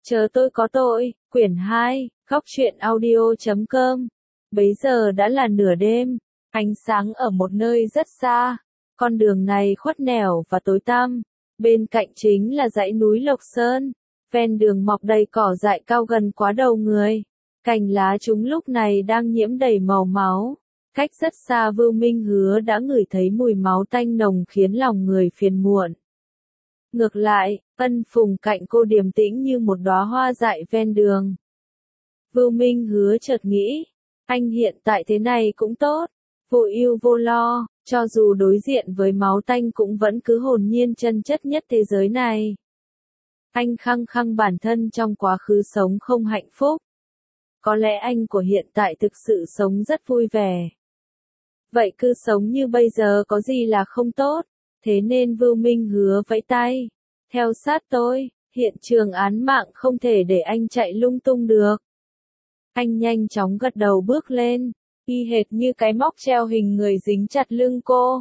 Chờ tôi có tội, quyển 2, góc truyện audio.com. Bấy giờ đã là nửa đêm, ánh sáng ở một nơi rất xa. Con đường này khuất nẻo và tối tăm. Bên cạnh chính là dãy núi Lộc Sơn. Ven đường mọc đầy cỏ dại cao gần quá đầu người. Cành lá chúng lúc này đang nhiễm đầy màu máu. Cách rất xa Vưu Minh Hứa đã ngửi thấy mùi máu tanh nồng khiến lòng người phiền muộn. Ngược lại, Ân Phùng cạnh cô điềm tĩnh như một đóa hoa dại ven đường. Vưu Minh Hứa chợt nghĩ, anh hiện tại thế này cũng tốt, vô ưu vô lo, cho dù đối diện với máu tanh cũng vẫn cứ hồn nhiên chân chất nhất thế giới này. Anh khăng khăng bản thân trong quá khứ sống không hạnh phúc. Có lẽ anh của hiện tại thực sự sống rất vui vẻ. Vậy cứ sống như bây giờ có gì là không tốt, thế nên Vưu Minh Hứa vẫy tay. Theo sát tôi, hiện trường án mạng không thể để anh chạy lung tung được. Anh nhanh chóng gật đầu bước lên, y hệt như cái móc treo hình người dính chặt lưng cô.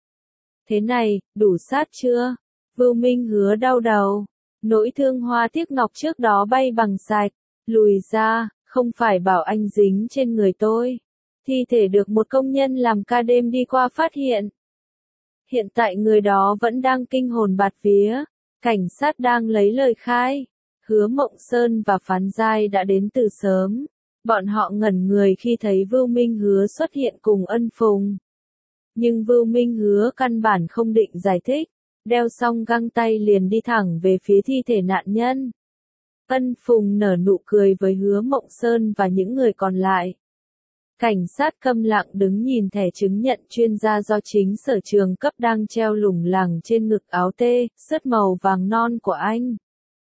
Thế này, đủ sát chưa? Vưu Minh Hứa đau đầu. Nỗi thương hoa tiếc ngọc trước đó bay bằng sạch. Lùi ra, không phải bảo anh dính trên người tôi. Thi thể được một công nhân làm ca đêm đi qua phát hiện. Hiện tại người đó vẫn đang kinh hồn bạt vía. Cảnh sát đang lấy lời khai. Hứa Mộng Sơn và Phán Giai đã đến từ sớm. Bọn họ ngẩn người khi thấy Vưu Minh Hứa xuất hiện cùng Ân Phùng. Nhưng Vưu Minh Hứa căn bản không định giải thích. Đeo xong găng tay liền đi thẳng về phía thi thể nạn nhân. Ân Phùng nở nụ cười với Hứa Mộng Sơn và những người còn lại. Cảnh sát câm lặng đứng nhìn thẻ chứng nhận chuyên gia do chính sở trường cấp đang treo lủng lẳng trên ngực áo tê, sớt màu vàng non của anh.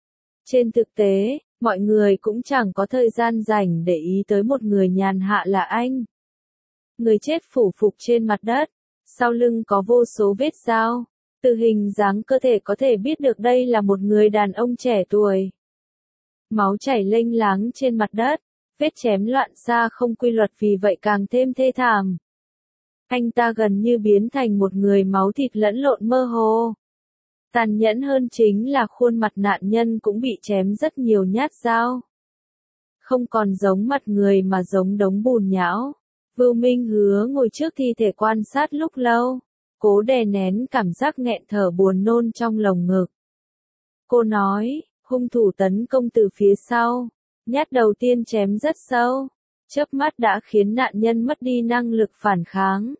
Trên thực tế, mọi người cũng chẳng có thời gian rảnh để ý tới một người nhàn hạ là anh. Người chết phủ phục trên mặt đất, sau lưng có vô số vết dao. Từ hình dáng cơ thể có thể biết được đây là một người đàn ông trẻ tuổi. Máu chảy lênh láng trên mặt đất. Vết chém loạn xạ không quy luật vì vậy càng thêm thê thảm. Anh ta gần như biến thành một người máu thịt lẫn lộn mơ hồ. Tàn nhẫn hơn chính là khuôn mặt nạn nhân cũng bị chém rất nhiều nhát dao. Không còn giống mặt người mà giống đống bùn nhão. Vưu Minh Hứa ngồi trước thi thể quan sát lúc lâu, cố đè nén cảm giác nghẹn thở buồn nôn trong lồng ngực. Cô nói, hung thủ tấn công từ phía sau. Nhát đầu tiên chém rất sâu, chớp mắt đã khiến nạn nhân mất đi năng lực phản kháng.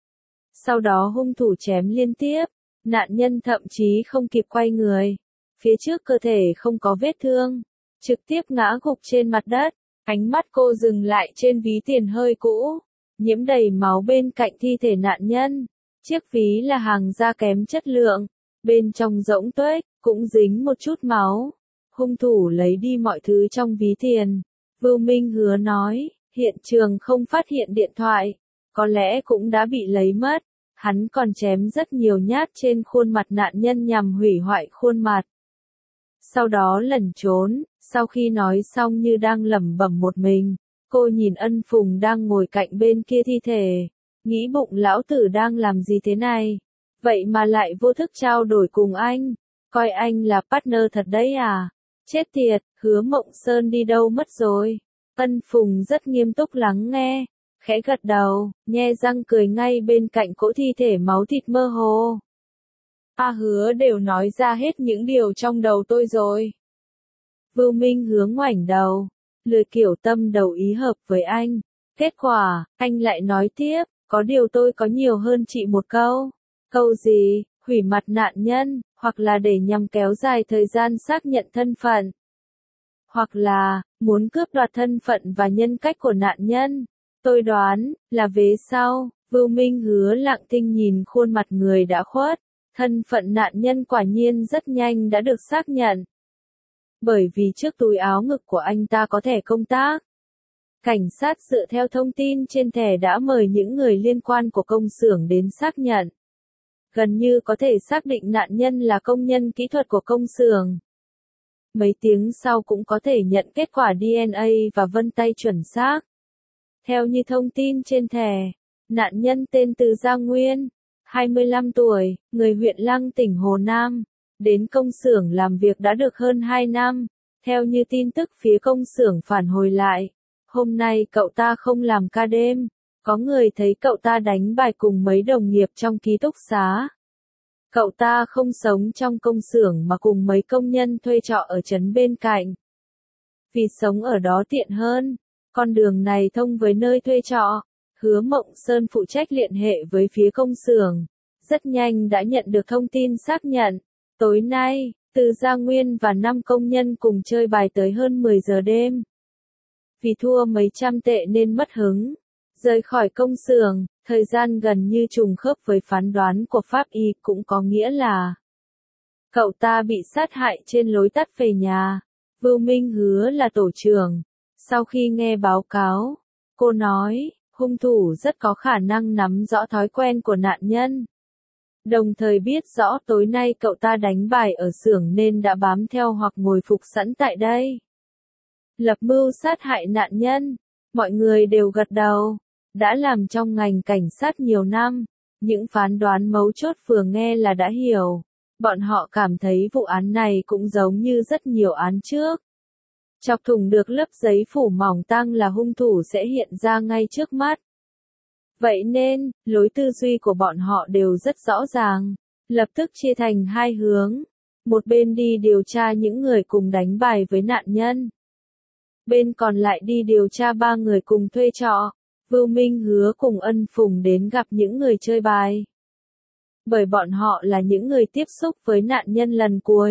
Sau đó hung thủ chém liên tiếp, nạn nhân thậm chí không kịp quay người. Phía trước cơ thể không có vết thương, trực tiếp ngã gục trên mặt đất. Ánh mắt cô dừng lại trên ví tiền hơi cũ, nhiễm đầy máu bên cạnh thi thể nạn nhân. Chiếc ví là hàng da kém chất lượng, bên trong rỗng tuếch, cũng dính một chút máu. Hung thủ lấy đi mọi thứ trong ví tiền. Vưu Minh Hứa nói, hiện trường không phát hiện điện thoại, có lẽ cũng đã bị lấy mất. Hắn còn chém rất nhiều nhát trên khuôn mặt nạn nhân nhằm hủy hoại khuôn mặt. Sau đó lẩn trốn, sau khi nói xong như đang lẩm bẩm một mình, cô nhìn Ân Phùng đang ngồi cạnh bên kia thi thể, nghĩ bụng lão tử đang làm gì thế này, vậy mà lại vô thức trao đổi cùng anh, coi anh là partner thật đấy à. Chết tiệt, Hứa Mộng Sơn đi đâu mất rồi? Ân Phùng rất nghiêm túc lắng nghe, khẽ gật đầu, nhe răng cười ngay bên cạnh cỗ thi thể máu thịt mơ hồ. Hứa đều nói ra hết những điều trong đầu tôi rồi. Vưu Minh Hứa ngoảnh đầu, lười kiểu tâm đầu ý hợp với anh. Kết quả, anh lại nói tiếp, có điều tôi có nhiều hơn chị một câu. Câu gì? Hủy mặt nạn nhân, hoặc là để nhằm kéo dài thời gian xác nhận thân phận. Hoặc là, muốn cướp đoạt thân phận và nhân cách của nạn nhân. Tôi đoán, là vế sau. Vưu Minh Hứa lặng thinh nhìn khuôn mặt người đã khuất. Thân phận nạn nhân quả nhiên rất nhanh đã được xác nhận. Bởi vì trước túi áo ngực của anh ta có thẻ công tác. Cảnh sát dựa theo thông tin trên thẻ đã mời những người liên quan của công xưởng đến xác nhận. Gần như có thể xác định nạn nhân là công nhân kỹ thuật của công xưởng. Mấy tiếng sau cũng có thể nhận kết quả DNA và vân tay chuẩn xác. Theo như thông tin trên thẻ, nạn nhân tên Từ Gia Nguyên, 25 tuổi, người huyện Lăng tỉnh Hồ Nam, đến công xưởng làm việc đã được hơn 2 năm. Theo như tin tức phía công xưởng phản hồi lại, hôm nay cậu ta không làm ca đêm, có người thấy cậu ta đánh bài cùng mấy đồng nghiệp trong ký túc xá. Cậu ta không sống trong công xưởng mà cùng mấy công nhân thuê trọ ở trấn bên cạnh. Vì sống ở đó tiện hơn, con đường này thông với nơi thuê trọ. Hứa Mộng Sơn phụ trách liên hệ với phía công xưởng, rất nhanh đã nhận được thông tin xác nhận. Tối nay, Từ Gia Nguyên và 5 công nhân cùng chơi bài tới hơn 10 giờ đêm. Vì thua mấy trăm tệ nên mất hứng, rời khỏi công xưởng, thời gian gần như trùng khớp với phán đoán của pháp y, cũng có nghĩa là cậu ta bị sát hại trên lối tắt về nhà. Vưu Minh Hứa là tổ trưởng. Sau khi nghe báo cáo, cô nói, hung thủ rất có khả năng nắm rõ thói quen của nạn nhân. Đồng thời biết rõ tối nay cậu ta đánh bài ở xưởng nên đã bám theo hoặc ngồi phục sẵn tại đây. Lập mưu sát hại nạn nhân, mọi người đều gật đầu. Đã làm trong ngành cảnh sát nhiều năm, những phán đoán mấu chốt vừa nghe là đã hiểu. Bọn họ cảm thấy vụ án này cũng giống như rất nhiều án trước. Chọc thủng được lớp giấy phủ mỏng tang là hung thủ sẽ hiện ra ngay trước mắt. Vậy nên, lối tư duy của bọn họ đều rất rõ ràng, lập tức chia thành hai hướng. Một bên đi điều tra những người cùng đánh bài với nạn nhân. Bên còn lại đi điều tra 3 người cùng thuê trọ. Vưu Minh Hứa cùng Ân Phùng đến gặp những người chơi bài. Bởi bọn họ là những người tiếp xúc với nạn nhân lần cuối.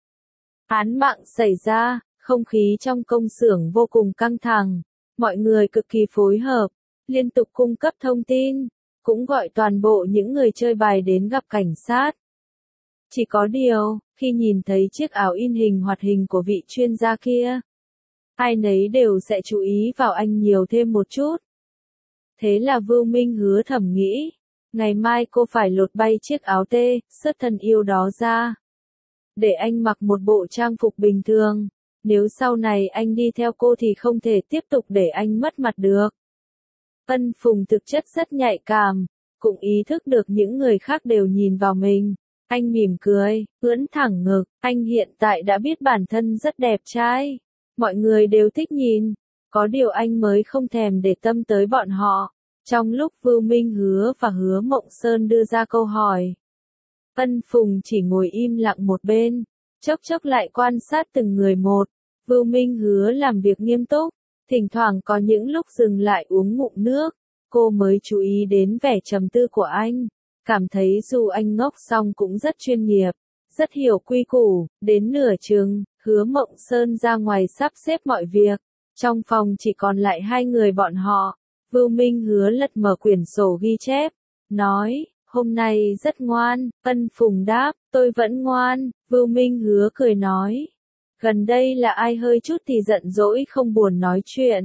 Án mạng xảy ra, không khí trong công xưởng vô cùng căng thẳng. Mọi người cực kỳ phối hợp, liên tục cung cấp thông tin, cũng gọi toàn bộ những người chơi bài đến gặp cảnh sát. Chỉ có điều, khi nhìn thấy chiếc áo in hình hoạt hình của vị chuyên gia kia, ai nấy đều sẽ chú ý vào anh nhiều thêm một chút. Thế là Vưu Minh Hứa thầm nghĩ, ngày mai cô phải lột bay chiếc áo sớt thân yêu đó ra. Để anh mặc một bộ trang phục bình thường, nếu sau này anh đi theo cô thì không thể tiếp tục để anh mất mặt được. Ân Phùng thực chất rất nhạy cảm, cũng ý thức được những người khác đều nhìn vào mình. Anh mỉm cười, ưỡn thẳng ngực, anh hiện tại đã biết bản thân rất đẹp trai. Mọi người đều thích nhìn, có điều anh mới không thèm để tâm tới bọn họ. Trong lúc Vưu Minh Hứa và Hứa Mộng Sơn đưa ra câu hỏi, Ân Phùng chỉ ngồi im lặng một bên, chốc chốc lại quan sát từng người một. Vưu Minh Hứa làm việc nghiêm túc, thỉnh thoảng có những lúc dừng lại uống ngụm nước. Cô mới chú ý đến vẻ trầm tư của anh, cảm thấy dù anh ngốc song cũng rất chuyên nghiệp, rất hiểu quy củ. Đến nửa chừng, Hứa Mộng Sơn ra ngoài sắp xếp mọi việc. Trong phòng chỉ còn lại 2 người bọn họ. Vưu Minh Hứa lật mở quyển sổ ghi chép, nói, hôm nay rất ngoan. Ân Phùng đáp, tôi vẫn ngoan. Vưu Minh Hứa cười nói, gần đây là ai hơi chút thì giận dỗi không buồn nói chuyện.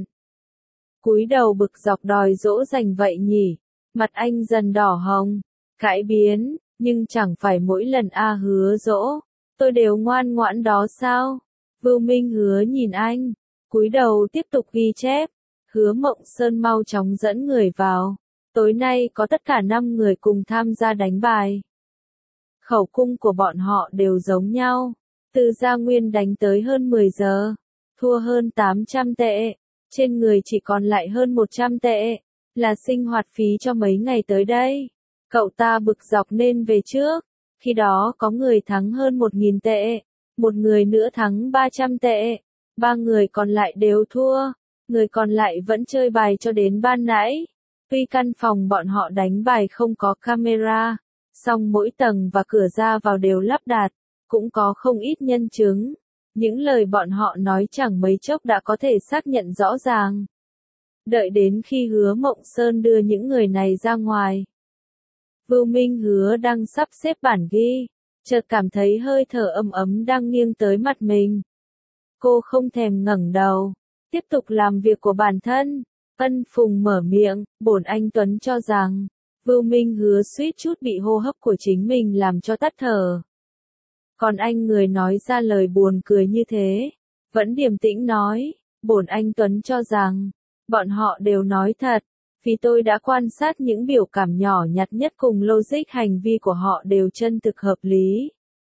Cúi đầu bực dọc đòi dỗ dành vậy nhỉ. Mặt anh dần đỏ hồng, cãi biến, nhưng chẳng phải mỗi lần Hứa dỗ, tôi đều ngoan ngoãn đó sao? Vưu Minh Hứa nhìn anh, cúi đầu tiếp tục ghi chép. Hứa Mộng Sơn mau chóng dẫn người vào. Tối nay có tất cả 5 người cùng tham gia đánh bài. Khẩu cung của bọn họ đều giống nhau. Từ Gia Nguyên đánh tới hơn 10 giờ, thua hơn 800 tệ, trên người chỉ còn lại hơn 100 tệ, là sinh hoạt phí cho mấy ngày tới đây. Cậu ta bực dọc nên về trước, khi đó có người thắng hơn 1.000 tệ, một người nữa thắng 300 tệ, 3 người còn lại đều thua, người còn lại vẫn chơi bài cho đến ban nãy. Tuy căn phòng bọn họ đánh bài không có camera, song mỗi tầng và cửa ra vào đều lắp đặt, cũng có không ít nhân chứng. Những lời bọn họ nói chẳng mấy chốc đã có thể xác nhận rõ ràng. Đợi đến khi Hứa Mộng Sơn đưa những người này ra ngoài, Vưu Minh Hứa đang sắp xếp bản ghi, chợt cảm thấy hơi thở ấm ấm đang nghiêng tới mặt mình. Cô không thèm ngẩng đầu, tiếp tục làm việc của bản thân. Ân Phùng mở miệng, bổn anh Tuấn cho rằng, Vưu Minh Hứa suýt chút bị hô hấp của chính mình làm cho tắt thở. Còn anh người nói ra lời buồn cười như thế, vẫn điềm tĩnh nói, bổn anh Tuấn cho rằng, bọn họ đều nói thật, vì tôi đã quan sát những biểu cảm nhỏ nhặt nhất cùng logic hành vi của họ đều chân thực hợp lý.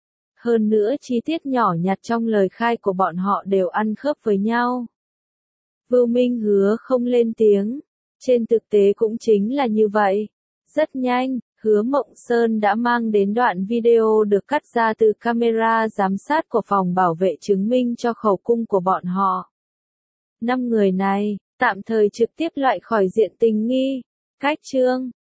hơn nữa chi tiết nhỏ nhặt trong lời khai của bọn họ đều ăn khớp với nhau. Vưu Minh hứa không lên tiếng. Trên thực tế cũng chính là như vậy. Rất nhanh, Hứa Mộng Sơn đã mang đến đoạn video được cắt ra từ camera giám sát của phòng bảo vệ chứng minh cho khẩu cung của bọn họ. 5 người này, tạm thời trực tiếp loại khỏi diện tình nghi. Cách chương